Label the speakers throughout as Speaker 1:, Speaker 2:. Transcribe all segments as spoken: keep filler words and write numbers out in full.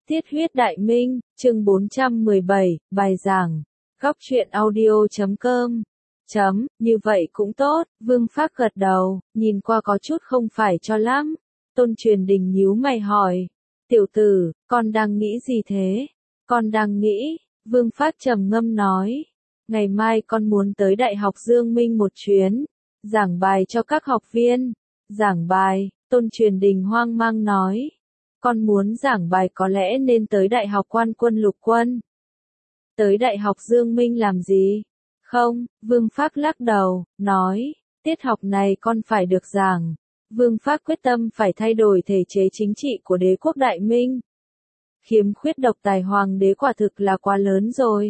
Speaker 1: Tiết huyết đại minh, chương bốn trăm mười bảy, bài giảng. Góc truyện audio chấm com. Chấm, như vậy cũng tốt, Vương Phác gật đầu, nhìn qua có chút không phải cho lắm. Tôn Truyền Đình nhíu mày hỏi. Tiểu tử, con đang nghĩ gì thế? Con đang nghĩ, Vương Phác trầm ngâm nói. Ngày mai con muốn tới Đại học Dương Minh một chuyến, giảng bài cho các học viên. Giảng bài, Tôn Truyền Đình hoang mang nói. Con muốn giảng bài có lẽ nên tới Đại học Quan quân Lục quân. Tới Đại học Dương Minh làm gì? Không, Vương Phác lắc đầu, nói, tiết học này con phải được giảng. Vương Phác quyết tâm phải thay đổi thể chế chính trị của đế quốc Đại Minh. Khiếm khuyết độc tài hoàng đế quả thực là quá lớn rồi.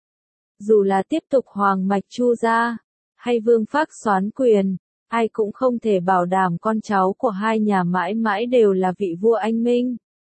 Speaker 1: Dù là tiếp tục hoàng mạch Chu gia, hay Vương Phác soán quyền, ai cũng không thể bảo đảm con cháu của hai nhà mãi mãi đều là vị vua anh minh.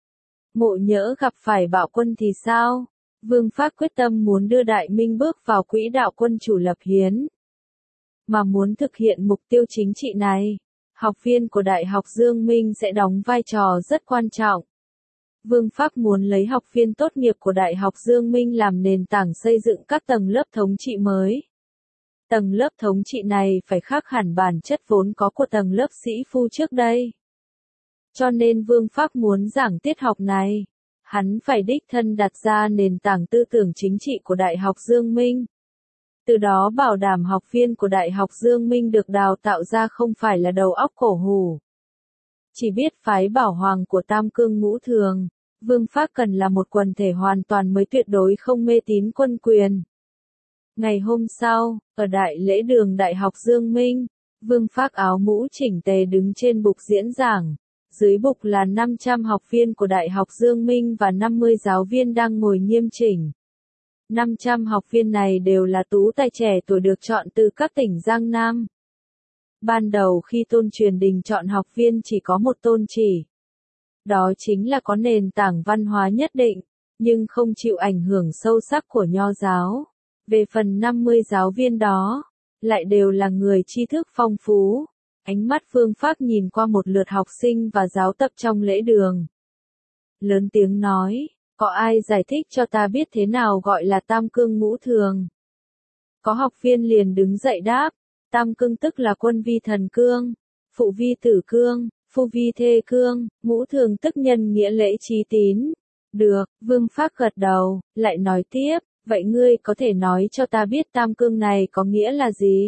Speaker 1: Mộ Nhỡ gặp phải bạo quân thì sao? Vương Phác quyết tâm muốn đưa Đại Minh bước vào quỹ đạo quân chủ lập hiến. Mà muốn thực hiện mục tiêu chính trị này, học viên của Đại học Dương Minh sẽ đóng vai trò rất quan trọng. Vương Phác muốn lấy học viên tốt nghiệp của Đại học Dương Minh làm nền tảng xây dựng các tầng lớp thống trị mới. Tầng lớp thống trị này phải khác hẳn bản chất vốn có của tầng lớp sĩ phu trước đây. Cho nên Vương Phác muốn giảng tiết học này, hắn phải đích thân đặt ra nền tảng tư tưởng chính trị của Đại học Dương Minh. Từ đó bảo đảm học viên của Đại học Dương Minh được đào tạo ra không phải là đầu óc cổ hủ. Chỉ biết phái bảo hoàng của Tam Cương Ngũ Thường, Vương Phác cần là một quần thể hoàn toàn mới tuyệt đối không mê tín quân quyền. Ngày hôm sau, ở đại lễ đường Đại học Dương Minh, Vương Phác áo mũ chỉnh tề đứng trên bục diễn giảng. Dưới bục là năm trăm học viên của Đại học Dương Minh và năm mươi giáo viên đang ngồi nghiêm chỉnh. năm trăm học viên này đều là tú tài trẻ tuổi được chọn từ các tỉnh Giang Nam. Ban đầu khi Tôn Truyền Đình chọn học viên chỉ có một tôn chỉ. Đó chính là có nền tảng văn hóa nhất định, nhưng không chịu ảnh hưởng sâu sắc của Nho giáo. Về phần năm mươi giáo viên đó, lại đều là người tri thức phong phú. Ánh mắt Vương Phác nhìn qua một lượt học sinh và giáo tập trong lễ đường. Lớn tiếng nói, có ai giải thích cho ta biết thế nào gọi là Tam Cương Ngũ Thường? Có học viên liền đứng dậy đáp, Tam Cương tức là quân vi thần cương, phụ vi tử cương, phu vi thê cương, ngũ thường tức nhân nghĩa lễ trí tín. Được, Vương Phác gật đầu, lại nói tiếp, vậy ngươi có thể nói cho ta biết Tam Cương này có nghĩa là gì?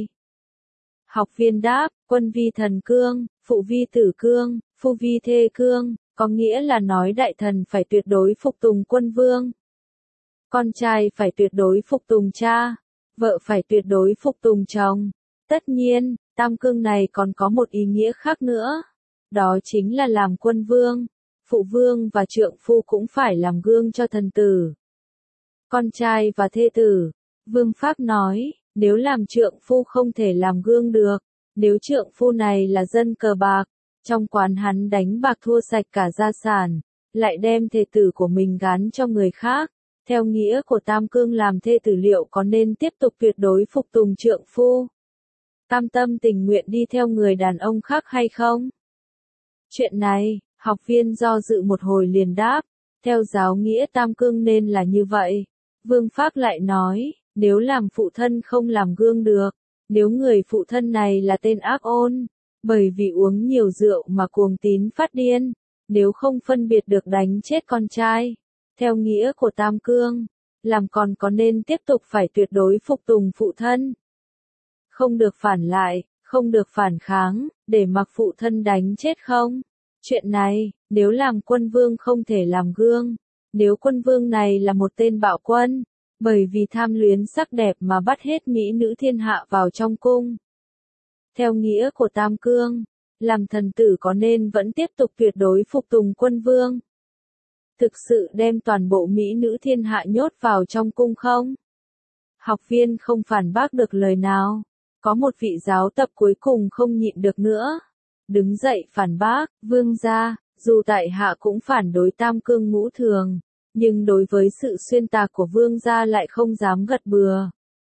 Speaker 1: Học viên đáp, quân vi thần cương, phụ vi tử cương, phu vi thê cương, có nghĩa là nói đại thần phải tuyệt đối phục tùng quân vương. Con trai phải tuyệt đối phục tùng cha, vợ phải tuyệt đối phục tùng chồng. Tất nhiên, Tam Cương này còn có một ý nghĩa khác nữa. Đó chính là làm quân vương, phụ vương và trượng phu cũng phải làm gương cho thần tử. Con trai và thê tử, Vương Phác nói. Nếu làm trượng phu không thể làm gương được, nếu trượng phu này là dân cờ bạc, trong quán hắn đánh bạc thua sạch cả gia sản, lại đem thê tử của mình gán cho người khác, theo nghĩa của Tam Cương làm thê tử liệu có nên tiếp tục tuyệt đối phục tùng trượng phu? Cam tâm tình nguyện đi theo người đàn ông khác hay không? Chuyện này, học viên do dự một hồi liền đáp, theo giáo nghĩa Tam Cương nên là như vậy. Vương Phác lại nói, nếu làm phụ thân không làm gương được, nếu người phụ thân này là tên ác ôn, bởi vì uống nhiều rượu mà cuồng tín phát điên, nếu không phân biệt được đánh chết con trai, theo nghĩa của Tam Cương, làm con có nên tiếp tục phải tuyệt đối phục tùng phụ thân? Không được phản lại, không được phản kháng, để mặc phụ thân đánh chết không? Chuyện này, nếu làm quân vương không thể làm gương, nếu quân vương này là một tên bạo quân, bởi vì tham luyến sắc đẹp mà bắt hết mỹ nữ thiên hạ vào trong cung. Theo nghĩa của Tam Cương, làm thần tử có nên vẫn tiếp tục tuyệt đối phục tùng quân vương? Thực sự đem toàn bộ mỹ nữ thiên hạ nhốt vào trong cung không? Học viên không phản bác được lời nào. Có một vị giáo tập cuối cùng không nhịn được nữa. Đứng dậy phản bác, vương gia, dù tại hạ cũng phản đối Tam Cương Ngũ Thường. Nhưng đối với sự xuyên tạc của vương gia lại không dám gật bừa.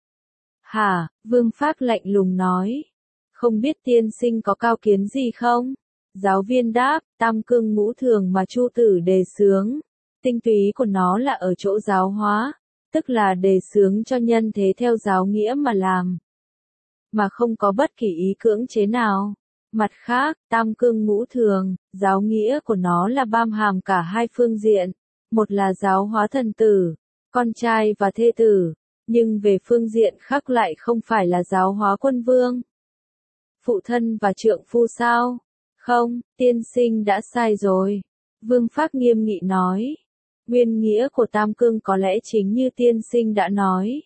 Speaker 1: Hả, Vương Phác lạnh lùng nói. Không biết tiên sinh có cao kiến gì không? Giáo viên đáp, Tam Cương Ngũ Thường mà Chu Tử đề xướng. Tinh túy của nó là ở chỗ giáo hóa, tức là đề xướng cho nhân thế theo giáo nghĩa mà làm, mà không có bất kỳ ý cưỡng chế nào. Mặt khác, tam cương ngũ thường, giáo nghĩa của nó là bao hàm cả hai phương diện, một là giáo hóa thần tử, con trai và thê tử, nhưng về phương diện khác lại không phải là giáo hóa quân vương, phụ thân và trượng phu sao? Không, tiên sinh đã sai rồi. Vương Phác nghiêm nghị nói. Nguyên nghĩa của tam cương có lẽ chính như tiên sinh đã nói.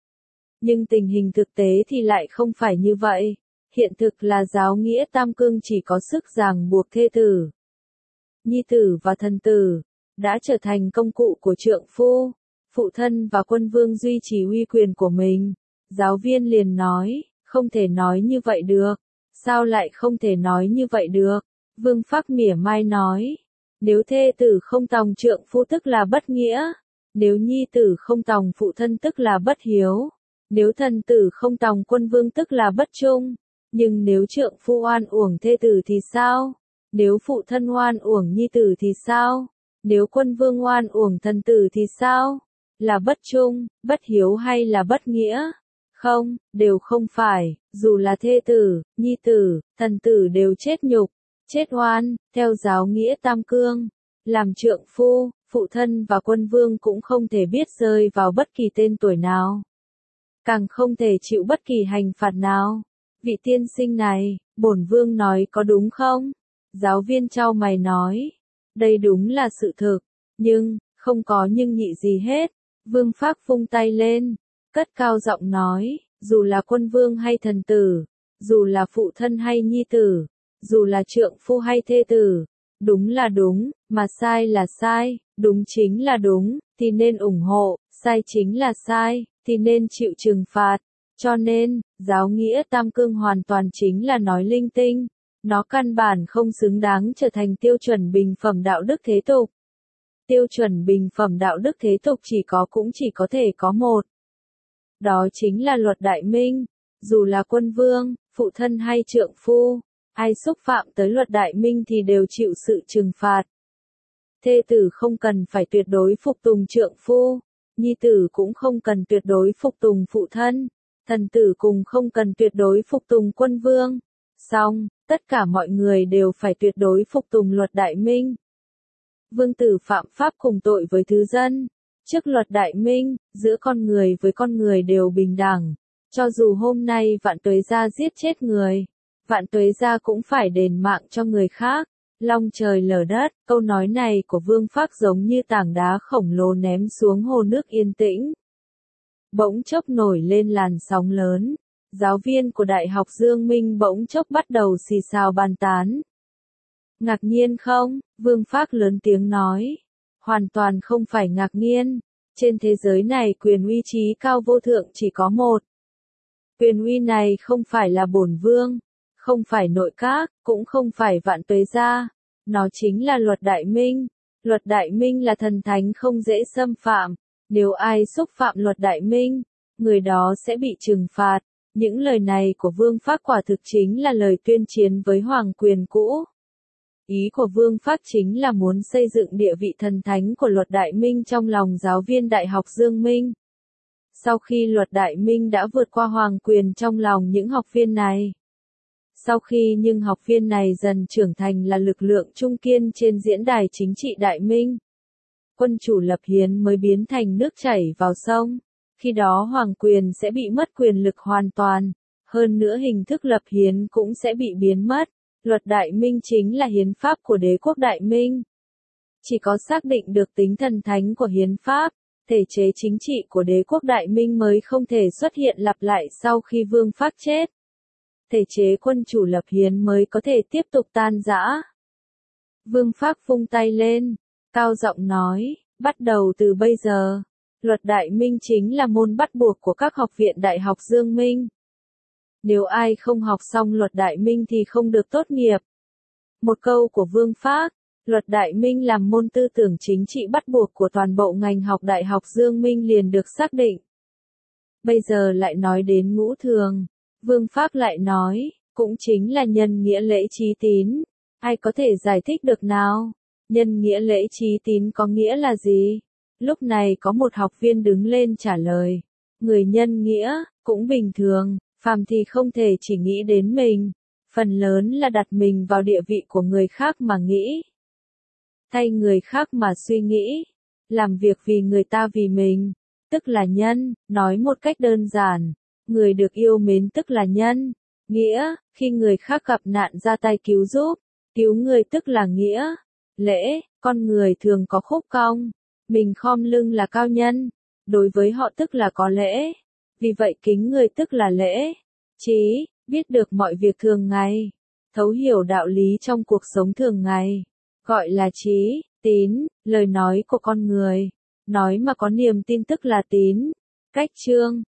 Speaker 1: Nhưng tình hình thực tế thì lại không phải như vậy. Hiện thực là giáo nghĩa tam cương chỉ có sức ràng buộc thê tử, nhi tử và thần tử, đã trở thành công cụ của trượng phu, phụ thân và quân vương duy trì uy quyền của mình. Giáo viên liền nói, không thể nói như vậy được. Sao lại không thể nói như vậy được? Vương Phác mỉa mai nói, nếu thê tử không tòng trượng phu tức là bất nghĩa, nếu nhi tử không tòng phụ thân tức là bất hiếu, nếu thần tử không tòng quân vương tức là bất trung. Nhưng nếu trượng phu oan uổng thê tử thì sao? Nếu phụ thân oan uổng nhi tử thì sao? Nếu quân vương oan uổng thần tử thì sao? Là bất trung, bất hiếu hay là bất nghĩa? Không, đều không phải, dù là thê tử, nhi tử, thần tử đều chết nhục, chết oan, theo giáo nghĩa tam cương. Làm trượng phu, phụ thân và quân vương cũng không thể biết rơi vào bất kỳ tên tuổi nào, càng không thể chịu bất kỳ hành phạt nào. Vị tiên sinh này, bổn vương nói có đúng không? Giáo viên chau mày nói, đây đúng là sự thực, nhưng, không có nhưng nhị gì hết. Vương Phác vung tay lên, cất cao giọng nói, dù là quân vương hay thần tử, dù là phụ thân hay nhi tử, dù là trượng phu hay thê tử, đúng là đúng, mà sai là sai, đúng chính là đúng, thì nên ủng hộ, sai chính là sai, thì nên chịu trừng phạt. Cho nên, giáo nghĩa tam cương hoàn toàn chính là nói linh tinh, nó căn bản không xứng đáng trở thành tiêu chuẩn bình phẩm đạo đức thế tục. Tiêu chuẩn bình phẩm đạo đức thế tục chỉ có cũng chỉ có thể có một. Đó chính là luật đại minh, dù là quân vương, phụ thân hay trượng phu, ai xúc phạm tới luật đại minh thì đều chịu sự trừng phạt. Thê tử không cần phải tuyệt đối phục tùng trượng phu, nhi tử cũng không cần tuyệt đối phục tùng phụ thân, thần tử cùng không cần tuyệt đối phục tùng quân vương. Song, tất cả mọi người đều phải tuyệt đối phục tùng luật đại minh. Vương tử phạm pháp cùng tội với thứ dân. Trước luật đại minh, giữa con người với con người đều bình đẳng. Cho dù hôm nay Vạn Tuế Gia giết chết người, Vạn Tuế Gia cũng phải đền mạng cho người khác. Long trời lở đất, câu nói này của Vương Phác giống như tảng đá khổng lồ ném xuống hồ nước yên tĩnh. Bỗng chốc nổi lên làn sóng lớn. Giáo viên của Đại học Dương Minh bỗng chốc bắt đầu xì xào bàn tán. Ngạc nhiên không? Vương Phác lớn tiếng nói. Hoàn toàn không phải ngạc nhiên. Trên thế giới này quyền uy trí cao vô thượng chỉ có một. Quyền uy này không phải là bổn vương, không phải nội các, cũng không phải Vạn Tuế Gia. Nó chính là luật đại minh. Luật đại minh là thần thánh không dễ xâm phạm. Nếu ai xúc phạm luật đại minh, người đó sẽ bị trừng phạt. Những lời này của Vương Phác quả thực chính là lời tuyên chiến với hoàng quyền cũ. Ý của Vương Phác chính là muốn xây dựng địa vị thần thánh của luật đại minh trong lòng giáo viên Đại học Dương Minh. Sau khi luật đại minh đã vượt qua hoàng quyền trong lòng những học viên này, sau khi những học viên này dần trưởng thành là lực lượng trung kiên trên diễn đài chính trị đại minh, quân chủ lập hiến mới biến thành nước chảy vào sông. Khi đó hoàng quyền sẽ bị mất quyền lực hoàn toàn, hơn nữa hình thức lập hiến cũng sẽ bị biến mất. Luật đại minh chính là hiến pháp của đế quốc đại minh. Chỉ có xác định được tính thần thánh của hiến pháp, thể chế chính trị của đế quốc đại minh mới không thể xuất hiện lặp lại sau khi Vương Phác chết. Thể chế quân chủ lập hiến mới có thể tiếp tục tan rã. Vương Phác vung tay lên, cao giọng nói, bắt đầu từ bây giờ, luật đại minh chính là môn bắt buộc của các học viện Đại học Dương Minh. Nếu ai không học xong luật đại minh thì không được tốt nghiệp. Một câu của Vương Phác, luật đại minh làm môn tư tưởng chính trị bắt buộc của toàn bộ ngành học Đại học Dương Minh liền được xác định. Bây giờ lại nói đến ngũ thường, Vương Phác lại nói, cũng chính là nhân nghĩa lễ trí tín. Ai có thể giải thích được nào? Nhân nghĩa lễ trí tín có nghĩa là gì? Lúc này có một học viên đứng lên trả lời. Người nhân nghĩa, cũng bình thường, phàm thì không thể chỉ nghĩ đến mình. Phần lớn là đặt mình vào địa vị của người khác mà nghĩ. Thay người khác mà suy nghĩ. Làm việc vì người ta vì mình. Tức là nhân, nói một cách đơn giản. Người được yêu mến tức là nhân. Nghĩa, khi người khác gặp nạn ra tay cứu giúp. Cứu người tức là nghĩa. Lễ, con người thường có khúc cong. Mình khom lưng là cao nhân. Đối với họ tức là có lễ. Vì vậy kính người tức là lễ. Trí, biết được mọi việc thường ngày. Thấu hiểu đạo lý trong cuộc sống thường ngày. Gọi là trí. Tín, lời nói của con người. Nói mà có niềm tin tức là tín. Cách chương